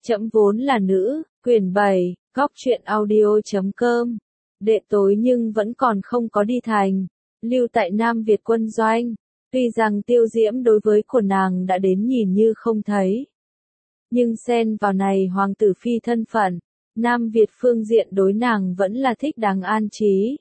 Trẫm vốn là nữ, quyển 7, góc truyện audio.com. Đệ tối nhưng vẫn còn không có đi thành, lưu tại Nam Việt quân doanh. Tuy rằng Tiêu Diễm đối với của nàng đã đến nhìn như không thấy. Nhưng xen vào này hoàng tử phi thân phận, Nam Việt phương diện đối nàng vẫn là thích đáng an trí.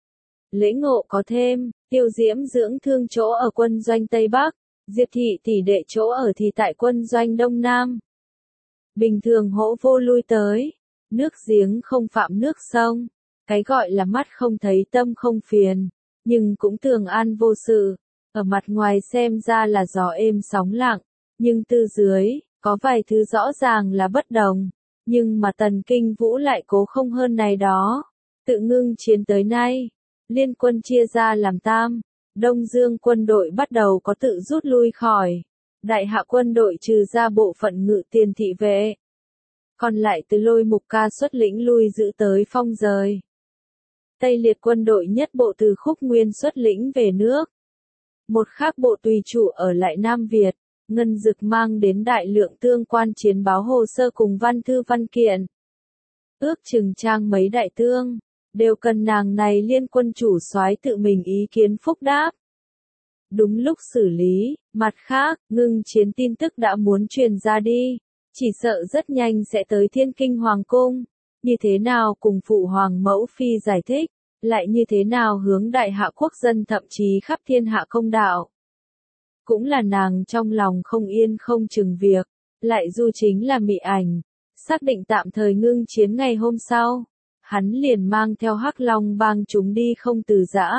Lễ ngộ có thêm, Tiêu Diễm dưỡng thương chỗ ở quân doanh Tây Bắc, Diệp thị tỷ đệ chỗ ở thì tại quân doanh Đông Nam. Bình thường hỗ vô lui tới, nước giếng không phạm nước sông, cái gọi là mắt không thấy tâm không phiền, nhưng cũng thường an vô sự, ở mặt ngoài xem ra là gió êm sóng lặng, nhưng từ dưới, có vài thứ rõ ràng là bất đồng, nhưng mà Tần Kinh Vũ lại cố không hơn này đó, tự ngưng chiến tới nay, liên quân chia ra làm tam, Đông Dương quân đội bắt đầu có tự rút lui khỏi. Đại hạ quân đội trừ ra bộ phận ngự tiền thị vệ. Còn lại từ Lôi Mục Ca xuất lĩnh lui giữ tới Phong rời. Tây liệt quân đội nhất bộ từ Khúc Nguyên xuất lĩnh về nước. Một khác bộ tùy chủ ở lại Nam Việt, Ngân Dực mang đến đại lượng tương quan chiến báo hồ sơ cùng văn thư văn kiện. Ước chừng trang mấy đại tương, đều cần nàng này liên quân chủ soái tự mình ý kiến phúc đáp. Đúng lúc xử lý, mặt khác, ngưng chiến tin tức đã muốn truyền ra đi, chỉ sợ rất nhanh sẽ tới Thiên Kinh Hoàng Cung, như thế nào cùng phụ hoàng mẫu phi giải thích, lại như thế nào hướng đại hạ quốc dân thậm chí khắp thiên hạ công đạo. Cũng là nàng trong lòng không yên không chừng việc, lại du chính là Mị Ảnh, xác định tạm thời ngưng chiến ngày hôm sau, hắn liền mang theo Hắc Long bang chúng đi không từ giã.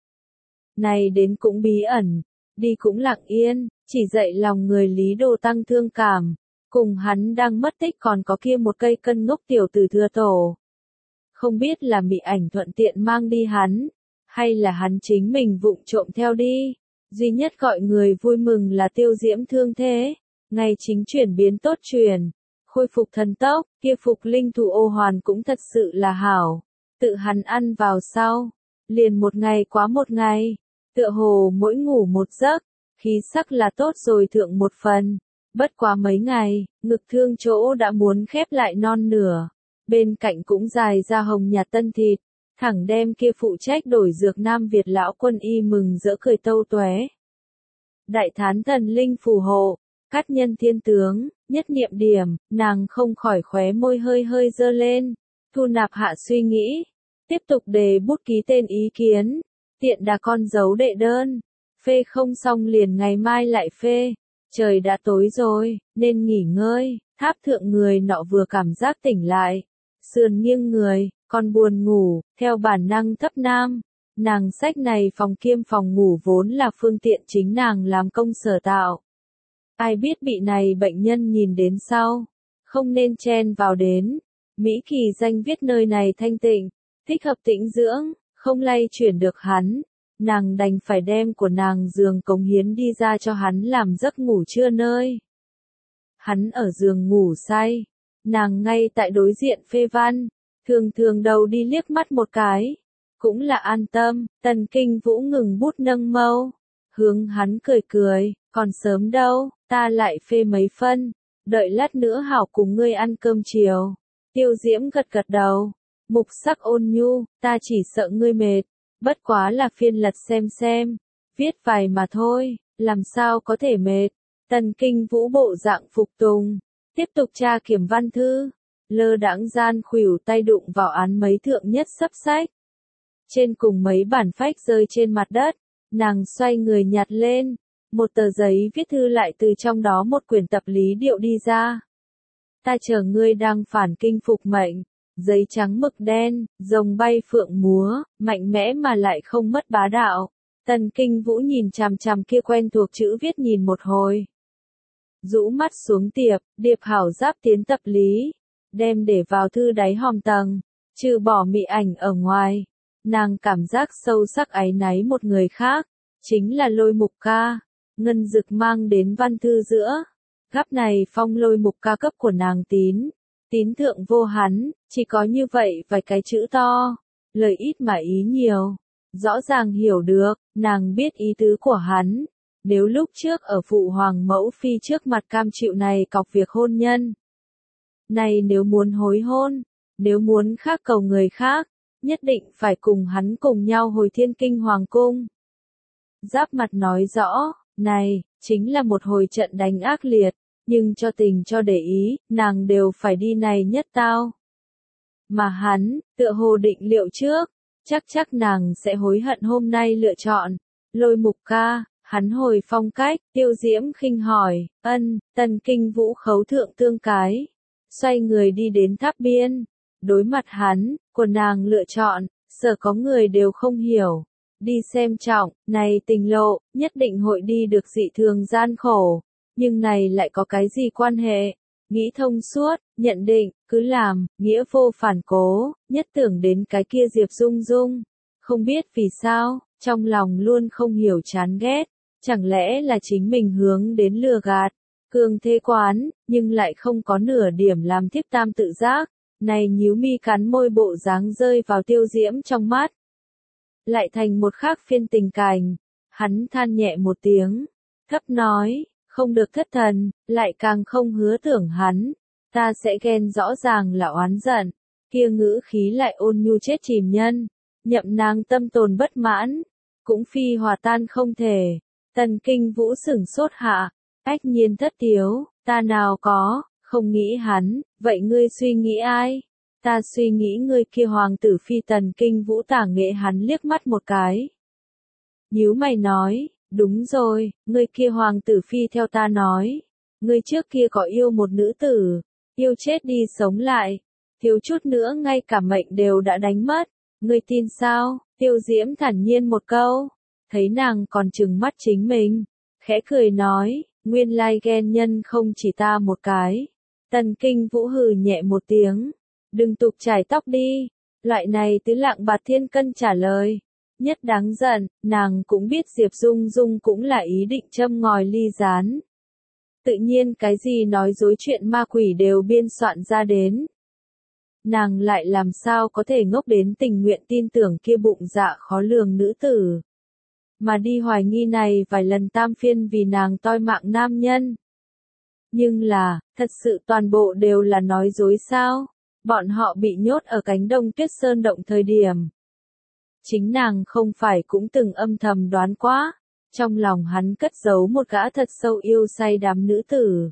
Này đến cũng bí ẩn, đi cũng lặng yên, chỉ dạy lòng người Lý Đồ tăng thương cảm, cùng hắn đang mất tích còn có kia một cây cân ngốc tiểu tử thừa tổ. Không biết là Mị Ảnh thuận tiện mang đi hắn, hay là hắn chính mình vụng trộm theo đi, duy nhất gọi người vui mừng là Tiêu Diễm thương thế, ngày chính chuyển biến tốt truyền, khôi phục thần tốc, kia phục linh thủ ô hoàn cũng thật sự là hảo, tự hắn ăn vào sau, liền một ngày quá một ngày. Tựa hồ mỗi ngủ một giấc, khí sắc là tốt rồi thượng một phần, bất quá mấy ngày, ngực thương chỗ đã muốn khép lại non nửa, bên cạnh cũng dài ra hồng nhạt tân thịt, thẳng đem kia phụ trách đổi dược Nam Việt lão quân y mừng rỡ cười tâu tué. Đại thán thần linh phù hộ, cát nhân thiên tướng, nhất niệm điểm, nàng không khỏi khóe môi hơi hơi dơ lên, thu nạp hạ suy nghĩ, tiếp tục đề bút ký tên ý kiến. Tiện đà con dấu đệ đơn, phê không xong liền ngày mai lại phê, trời đã tối rồi, nên nghỉ ngơi, tháp thượng người nọ vừa cảm giác tỉnh lại, sườn nghiêng người, còn buồn ngủ, theo bản năng thấp nam, nàng sách này phòng kiêm phòng ngủ vốn là phương tiện chính nàng làm công sở tạo. Ai biết bị này bệnh nhân nhìn đến sau, không nên chen vào đến, Mỹ Kỳ danh viết nơi này thanh tịnh, thích hợp tĩnh dưỡng. Không lay chuyển được hắn, nàng đành phải đem của nàng giường cống hiến đi ra cho hắn làm giấc ngủ trưa nơi. Hắn ở giường ngủ say, nàng ngay tại đối diện phê văn, thường thường đầu đi liếc mắt một cái, cũng là an tâm, Tần Kinh Vũ ngừng bút nâng mâu, hướng hắn cười cười, còn sớm đâu, ta lại phê mấy phân, đợi lát nữa hảo cùng ngươi ăn cơm chiều. Tiêu Diễm gật gật đầu. Mục sắc ôn nhu, ta chỉ sợ ngươi mệt, bất quá là phiên lật xem, viết vài mà thôi, làm sao có thể mệt. Tần Kinh Vũ bộ dạng phục tùng, tiếp tục tra kiểm văn thư, lơ đãng gian khuỷu tay đụng vào án mấy thượng nhất sấp sách. Trên cùng mấy bản phách rơi trên mặt đất, nàng xoay người nhặt lên, một tờ giấy viết thư lại từ trong đó một quyển tập lý điệu đi ra. Ta chờ ngươi đang phản kinh phục mệnh. Giấy trắng mực đen, rồng bay phượng múa, mạnh mẽ mà lại không mất bá đạo. Tần Kinh Vũ nhìn chằm chằm kia quen thuộc chữ viết nhìn một hồi. Rũ mắt xuống điệp hảo giáp tiến tập lý, đem để vào thư đáy hòm tầng, trừ bỏ Mị Ảnh ở ngoài. Nàng cảm giác sâu sắc áy náy một người khác, chính là Lôi Mục Ca, Ngân Dực mang đến văn thư giữa. Gắp này phong Lôi Mục Ca cấp của nàng tín thượng vô hắn, chỉ có như vậy vài cái chữ to, lời ít mà ý nhiều, rõ ràng hiểu được, nàng biết ý tứ của hắn, nếu lúc trước ở phụ hoàng mẫu phi trước mặt cam chịu này cọc việc hôn nhân. Này nếu muốn hối hôn, nếu muốn khác cầu người khác, nhất định phải cùng hắn cùng nhau hồi Thiên Kinh Hoàng Cung. Giáp mặt nói rõ, này, chính là một hồi trận đánh ác liệt, nhưng cho tình cho để ý, nàng đều phải đi này nhất tao. Mà hắn, tựa hồ định liệu trước, chắc nàng sẽ hối hận hôm nay lựa chọn. Lôi Mục ca, hắn hồi phong cách, Tiêu Diễm khinh hỏi, Tần Kinh Vũ khấu thượng tương cái. Xoay người đi đến tháp biên, đối mặt hắn, của nàng lựa chọn, sợ có người đều không hiểu. Đi xem trọng, này tình lộ, nhất định hội đi được dị thường gian khổ, nhưng này lại có cái gì quan hệ? Nghĩ thông suốt, nhận định, cứ làm, nghĩa vô phản cố, nhất tưởng đến cái kia Diệp Dung Dung. Không biết vì sao, trong lòng luôn không hiểu chán ghét, chẳng lẽ là chính mình hướng đến lừa gạt, cường thế quán, nhưng lại không có nửa điểm làm thiếp tam tự giác, này nhíu mi cắn môi bộ dáng rơi vào Tiêu Diễm trong mắt. Lại thành một khác phiên tình cảnh, hắn than nhẹ một tiếng, thấp nói, không được thất thần, lại càng không hứa tưởng hắn, ta sẽ ghen rõ ràng là oán giận, kia ngữ khí lại ôn nhu chết chìm nhân, nhậm nàng tâm tồn bất mãn, cũng phi hòa tan không thể. Tần Kinh Vũ sửng sốt hạ, ách nhiên thất tiếu, ta nào có, không nghĩ hắn, vậy ngươi suy nghĩ ai? Ta suy nghĩ ngươi kia hoàng tử phi. Tần Kinh Vũ tả nghệ hắn liếc mắt một cái. Nhíu mày nói, đúng rồi, ngươi kia hoàng tử phi theo ta nói. Ngươi trước kia có yêu một nữ tử, yêu chết đi sống lại, thiếu chút nữa ngay cả mệnh đều đã đánh mất. Ngươi tin sao? Tiêu Diễm thản nhiên một câu, thấy nàng còn trừng mắt chính mình, khẽ cười nói, nguyên lai ghen nhân không chỉ ta một cái. Tần Kinh Vũ hừ nhẹ một tiếng, đừng tục chải tóc đi, loại này tứ lạng bạc thiên cân trả lời. Nhất đáng giận, nàng cũng biết Diệp Dung Dung cũng là ý định châm ngòi ly gián. Tự nhiên cái gì nói dối chuyện ma quỷ đều biên soạn ra đến. Nàng lại làm sao có thể ngốc đến tình nguyện tin tưởng kia bụng dạ khó lường nữ tử. Mà đi hoài nghi này vài lần tam phiên vì nàng toi mạng nam nhân. Nhưng là, thật sự toàn bộ đều là nói dối sao? Bọn họ bị nhốt ở cánh Đông Tuyết Sơn động thời điểm. Chính nàng không phải cũng từng âm thầm đoán quá, trong lòng hắn cất giấu một gã thật sâu yêu say đắm nữ tử.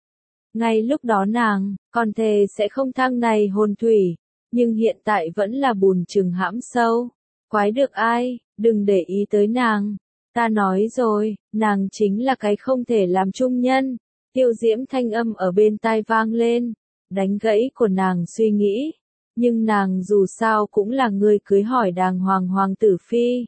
Ngay lúc đó nàng, còn thề sẽ không thăng này hồn thủy, nhưng hiện tại vẫn là bùn chừng hãm sâu. Quái được ai, đừng để ý tới nàng. Ta nói rồi, nàng chính là cái không thể làm chung nhân. Tiêu Diễm thanh âm ở bên tai vang lên, đánh gãy của nàng suy nghĩ. Nhưng nàng dù sao cũng là người cưới hỏi đàng hoàng hoàng tử phi.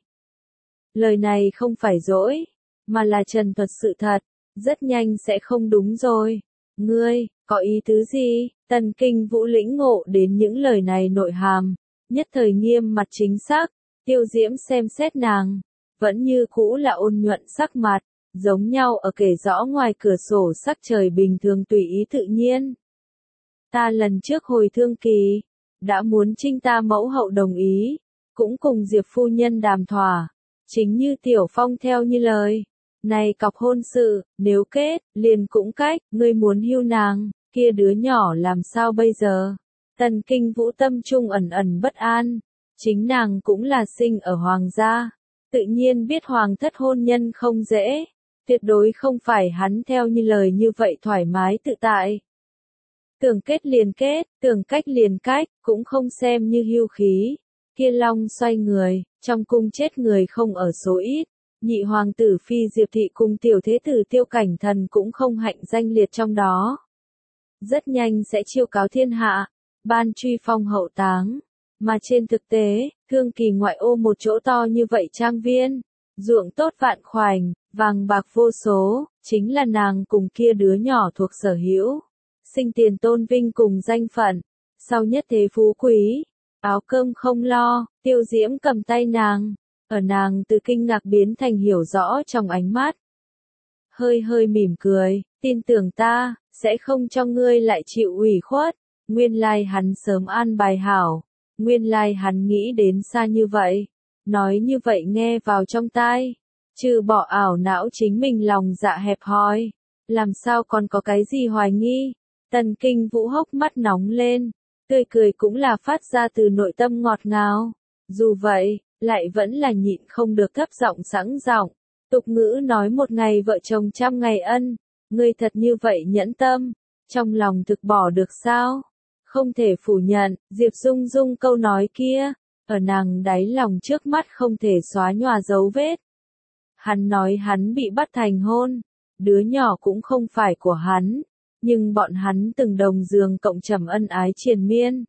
Lời này không phải dỗi, mà là trần thuật sự thật, rất nhanh sẽ không đúng rồi. Ngươi, có ý tứ gì? Tần Kinh Vũ lĩnh ngộ đến những lời này nội hàm, nhất thời nghiêm mặt chính xác. Tiêu Diễm xem xét nàng, vẫn như cũ là ôn nhuận sắc mặt, giống nhau ở kể rõ ngoài cửa sổ sắc trời bình thường tùy ý tự nhiên. Ta lần trước hồi Thương Kỳ, đã muốn trinh ta mẫu hậu đồng ý, cũng cùng Diệp phu nhân đàm thỏa, chính như Tiểu Phong theo như lời. Này cọc hôn sự, nếu kết, liền cũng cách, ngươi muốn hưu nàng, kia đứa nhỏ làm sao bây giờ? Tần Kinh Vũ tâm trung ẩn ẩn bất an, chính nàng cũng là sinh ở hoàng gia, tự nhiên biết hoàng thất hôn nhân không dễ, tuyệt đối không phải hắn theo như lời như vậy thoải mái tự tại. Tưởng kết liền kết, tưởng cách liền cách, cũng không xem như hưu khí. Kia long xoay người, trong cung chết người không ở số ít. Nhị hoàng tử phi Diệp thị cùng tiểu thế tử Tiêu Cảnh Thần cũng không hạnh danh liệt trong đó. Rất nhanh sẽ chiêu cáo thiên hạ, ban truy phong hậu táng. Mà trên thực tế, Thương Kỳ ngoại ô một chỗ to như vậy trang viên, ruộng tốt vạn khoảnh, vàng bạc vô số, chính là nàng cùng kia đứa nhỏ thuộc sở hữu. Sinh tiền tôn vinh cùng danh phận, sau nhất thế phú quý, áo cơm không lo. Tiêu Diễm cầm tay nàng, ở nàng từ kinh ngạc biến thành hiểu rõ trong ánh mắt. Hơi hơi mỉm cười, tin tưởng ta, sẽ không cho ngươi lại chịu ủy khuất. Nguyên lai hắn sớm an bài hảo, nguyên lai hắn nghĩ đến xa như vậy. Nói như vậy nghe vào trong tai, trừ bỏ ảo não chính mình lòng dạ hẹp hòi, làm sao còn có cái gì hoài nghi. Tần Kinh Vũ hốc mắt nóng lên, tươi cười cũng là phát ra từ nội tâm ngọt ngào. Dù vậy, lại vẫn là nhịn không được thấp giọng sẵn giọng. Tục ngữ nói một ngày vợ chồng trăm ngày ân, ngươi thật như vậy nhẫn tâm, trong lòng thực bỏ được sao? Không thể phủ nhận, Diệp Dung Dung câu nói kia, ở nàng đáy lòng trước mắt không thể xóa nhòa dấu vết. Hắn nói hắn bị bắt thành hôn, đứa nhỏ cũng không phải của hắn, nhưng bọn hắn từng đồng giường cộng trầm ân ái triền miên.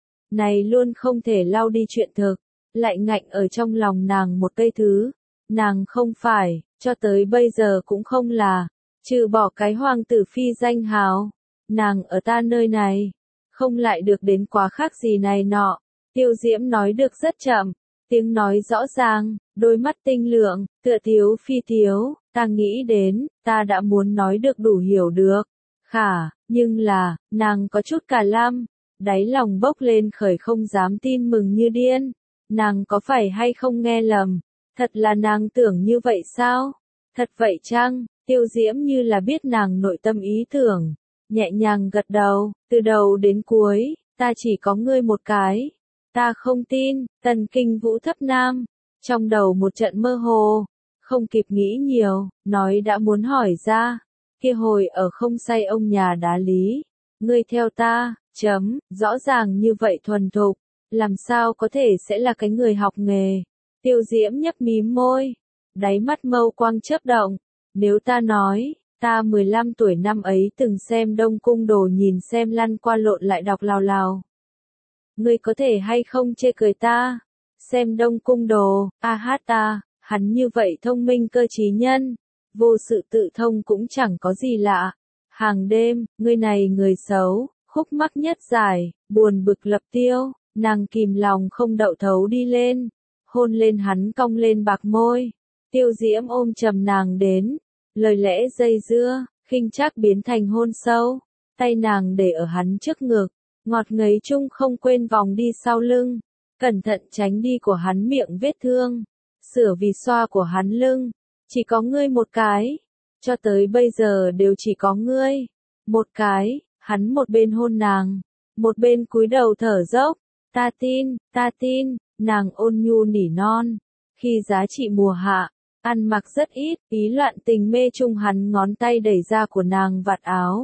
Này luôn không thể lau đi chuyện thực, lại ngạnh ở trong lòng nàng một cây thứ, nàng không phải, cho tới bây giờ cũng không là, trừ bỏ cái hoàng tử phi danh hào, nàng ở ta nơi này, không lại được đến quá khác gì này nọ. Tiêu Diễm nói được rất chậm, tiếng nói rõ ràng, đôi mắt tinh lượng, tựa thiếu phi thiếu, ta nghĩ đến, ta đã muốn nói được đủ hiểu được. Khả, nhưng là, nàng có chút cả lam, đáy lòng bốc lên khởi không dám tin mừng như điên. Nàng có phải hay không nghe lầm? Thật là nàng tưởng như vậy sao? Thật vậy chăng? Tiêu Diễm như là biết nàng nội tâm ý tưởng, nhẹ nhàng gật đầu, từ đầu đến cuối, ta chỉ có ngươi một cái. Ta không tin. Tần Kinh Vũ thấp nam, trong đầu một trận mơ hồ, không kịp nghĩ nhiều, nói đã muốn hỏi ra. Kia hồi ở không say ông nhà đá lý, ngươi theo ta, rõ ràng như vậy thuần thục, làm sao có thể sẽ là cái người học nghề. Tiêu Diễm nhấp mím môi, đáy mắt mâu quang chớp động, nếu ta nói, ta 15 tuổi năm ấy từng xem Đông Cung Đồ nhìn xem lăn qua lộn lại đọc lào lào. Ngươi có thể hay không chê cười ta? Xem Đông Cung Đồ, ta, hắn như vậy thông minh cơ trí nhân, vô sự tự thông cũng chẳng có gì lạ. Hàng đêm, ngươi này người xấu, khúc mắc nhất giải, buồn bực lập tiêu, nàng kìm lòng không đậu thấu đi lên, hôn lên hắn cong lên bạc môi. Tiêu Diễm ôm chầm nàng đến, lời lẽ dây dưa, khinh chắc biến thành hôn sâu, tay nàng để ở hắn trước ngực, ngọt ngấy chung không quên vòng đi sau lưng, cẩn thận tránh đi của hắn miệng vết thương, sửa vì xoa của hắn lưng, chỉ có ngươi một cái, cho tới bây giờ đều chỉ có ngươi, một cái. Hắn một bên hôn nàng, một bên cúi đầu thở dốc, ta tin, nàng ôn nhu nỉ non, khi giá trị mùa hạ, ăn mặc rất ít, ý loạn tình mê chung hắn ngón tay đẩy ra của nàng vạt áo.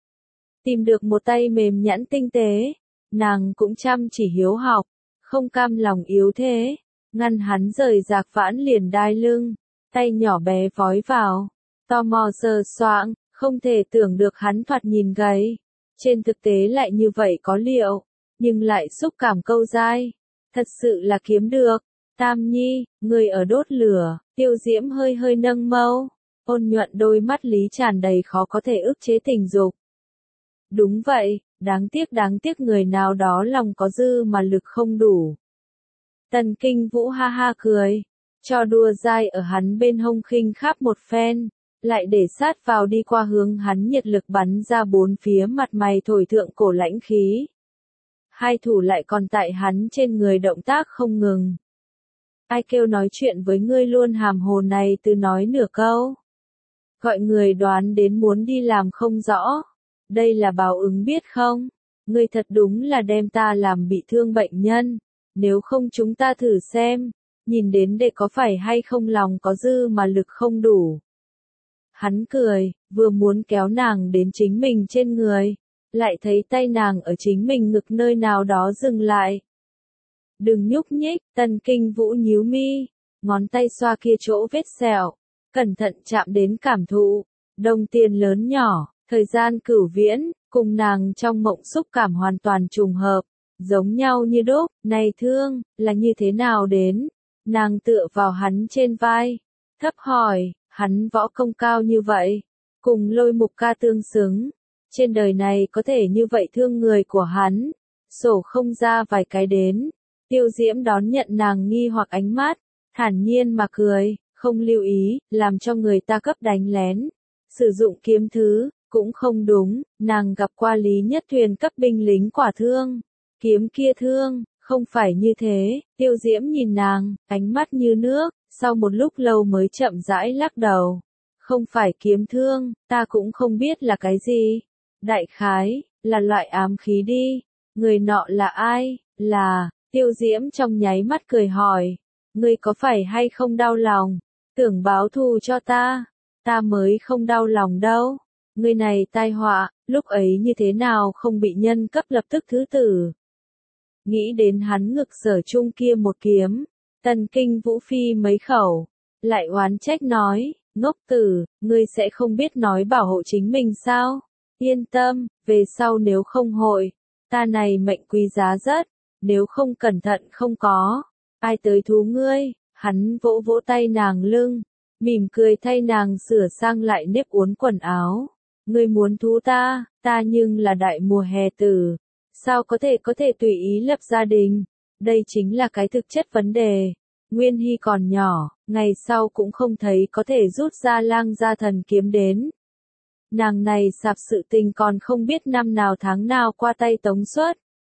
Tìm được một tay mềm nhẵn tinh tế, nàng cũng chăm chỉ hiếu học, không cam lòng yếu thế, ngăn hắn rời rạc vãn liền đai lưng, tay nhỏ bé vói vào, tò mò sờ soạng, không thể tưởng được hắn thoạt nhìn gầy. Trên thực tế lại như vậy có liệu, nhưng lại xúc cảm câu dai, thật sự là kiếm được. Tam Nhi, người ở đốt lửa, Tiêu Diễm hơi hơi nâng mâu, ôn nhuận đôi mắt lý tràn đầy khó có thể ức chế tình dục. Đúng vậy, đáng tiếc người nào đó lòng có dư mà lực không đủ. Tần Kinh Vũ ha ha cười, cho đùa dai ở hắn bên hông khinh khắp một phen. Lại để sát vào đi qua hướng hắn nhiệt lực bắn ra bốn phía mặt mày thổi thượng cổ lãnh khí. Hai thủ lại còn tại hắn trên người động tác không ngừng. Ai kêu nói chuyện với ngươi luôn hàm hồ này từ nói nửa câu. Gọi người đoán đến muốn đi làm không rõ. Đây là báo ứng biết không? Ngươi thật đúng là đem ta làm bị thương bệnh nhân. Nếu không chúng ta thử xem. Nhìn đến để có phải hay không lòng có dư mà lực không đủ. Hắn cười, vừa muốn kéo nàng đến chính mình trên người, lại thấy tay nàng ở chính mình ngực nơi nào đó dừng lại. Đừng nhúc nhích, Tần Kinh Vũ nhíu mi, ngón tay xoa kia chỗ vết sẹo, cẩn thận chạm đến cảm thụ, đồng tiền lớn nhỏ, thời gian cửu viễn, cùng nàng trong mộng xúc cảm hoàn toàn trùng hợp, giống nhau như đúc, này thương, là như thế nào đến? Nàng tựa vào hắn trên vai, thấp hỏi. Hắn võ công cao như vậy, cùng Lôi Mục ca tương xứng, trên đời này có thể như vậy thương người của hắn, sổ không ra vài cái đến. Tiêu Diễm đón nhận nàng nghi hoặc ánh mắt, thản nhiên mà cười, không lưu ý, làm cho người ta cấp đánh lén. Sử dụng kiếm thứ, cũng không đúng, nàng gặp qua Lý Nhất Thuyền cấp binh lính quả thương. Kiếm kia thương, không phải như thế. Tiêu Diễm nhìn nàng, ánh mắt như nước. Sau một lúc lâu mới chậm rãi lắc đầu. Không phải kiếm thương, ta cũng không biết là cái gì. Đại khái, là loại ám khí đi. Người nọ là ai? Là, Tiêu Diễm trong nháy mắt cười hỏi. Ngươi có phải hay không đau lòng? Tưởng báo thù cho ta? Ta mới không đau lòng đâu. Ngươi này tai họa, lúc ấy như thế nào không bị nhân cấp lập tức thứ tử. Nghĩ đến hắn ngực Sở Trung kia một kiếm, Tần Kinh Vũ phi mấy khẩu, lại oán trách nói, ngốc tử, ngươi sẽ không biết nói bảo hộ chính mình sao? Yên tâm, về sau nếu không hội, ta này mệnh quý giá rất, nếu không cẩn thận không có, ai tới thú ngươi? Hắn vỗ vỗ tay nàng lưng, mỉm cười thay nàng sửa sang lại nếp uốn quần áo. Ngươi muốn thú ta, ta nhưng là đại mùa hè tử, sao có thể tùy ý lập gia đình? Đây chính là cái thực chất vấn đề. Nguyên Hy còn nhỏ, ngày sau cũng không thấy có thể rút ra lang gia thần kiếm đến. Nàng này sạp sự tình còn không biết năm nào tháng nào qua tay tống xuất.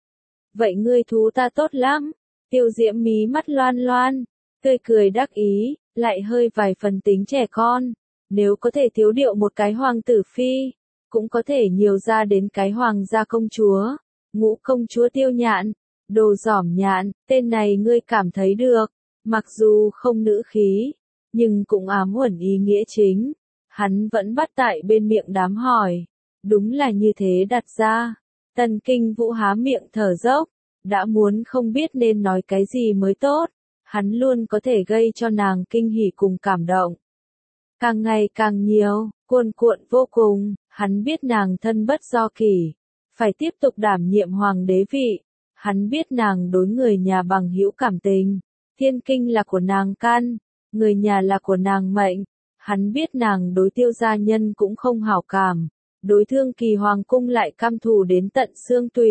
Vậy ngươi thú ta tốt lắm. Tiêu Diễm mí mắt loan loan, tươi cười đắc ý, lại hơi vài phần tính trẻ con. Nếu có thể thiếu điệu một cái hoàng tử phi, cũng có thể nhiều ra đến cái hoàng gia công chúa, Ngũ công chúa Tiêu Nhạn, Đồ Giỏm Nhạn, tên này ngươi cảm thấy được, mặc dù không nữ khí, nhưng cũng ám uẩn ý nghĩa chính. Hắn vẫn bắt tại bên miệng đám hỏi, đúng là như thế đặt ra. Tần Kinh Vũ há miệng thở dốc, đã muốn không biết nên nói cái gì mới tốt, hắn luôn có thể gây cho nàng kinh hỉ cùng cảm động. Càng ngày càng nhiều, cuồn cuộn vô cùng, hắn biết nàng thân bất do kỷ, phải tiếp tục đảm nhiệm hoàng đế vị. Hắn biết nàng đối người nhà bằng hữu cảm tình, thiên kinh là của nàng căn, người nhà là của nàng mệnh. Hắn biết nàng đối Tiêu gia nhân cũng không hảo cảm, đối Thương Kỳ hoàng cung lại căm thù đến tận xương tủy.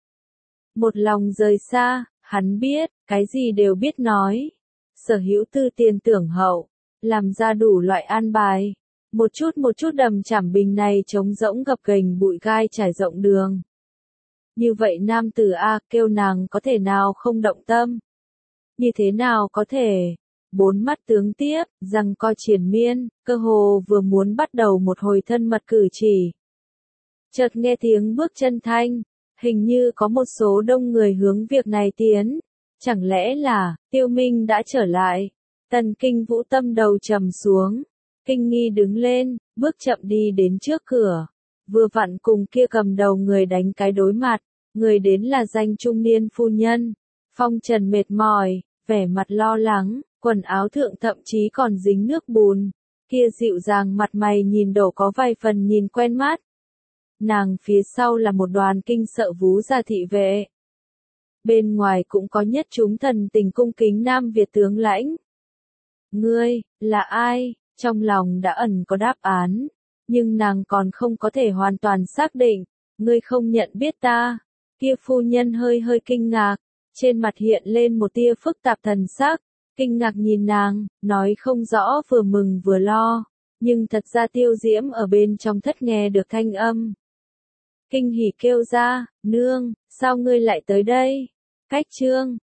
Một lòng rời xa, hắn biết, cái gì đều biết nói. Sở hữu tư tiền tưởng hậu, làm ra đủ loại an bài. Một chút đầm chảm bình này trống rỗng gập ghềnh bụi gai trải rộng đường. Như vậy nam tử A kêu nàng có thể nào không động tâm? Như thế nào có thể? Bốn mắt tướng tiếp, răng co triền miên, cơ hồ vừa muốn bắt đầu một hồi thân mật cử chỉ. Chợt nghe tiếng bước chân thanh, hình như có một số đông người hướng việc này tiến. Chẳng lẽ là, Tiêu Minh đã trở lại? Tần Kinh Vũ tâm đầu trầm xuống, kinh nghi đứng lên, bước chậm đi đến trước cửa. Vừa vặn cùng kia cầm đầu người đánh cái đối mặt, người đến là danh trung niên phu nhân. Phong trần mệt mỏi, vẻ mặt lo lắng, quần áo thượng thậm chí còn dính nước bùn. Kia dịu dàng mặt mày nhìn đổ có vài phần nhìn quen mắt. Nàng phía sau là một đoàn kinh sợ vú gia thị vệ. Bên ngoài cũng có nhất chúng thần tình cung kính Nam Việt tướng lãnh. Ngươi, là ai? Trong lòng đã ẩn có đáp án, nhưng nàng còn không có thể hoàn toàn xác định. Ngươi không nhận biết ta. Kia phu nhân hơi kinh ngạc, trên mặt hiện lên một tia phức tạp thần sắc, kinh ngạc nhìn nàng, nói không rõ vừa mừng vừa lo, nhưng thật ra Tiêu Diễm ở bên trong thất nghe được thanh âm. Kinh hỉ kêu ra, nương, sao ngươi lại tới đây? Cách trương,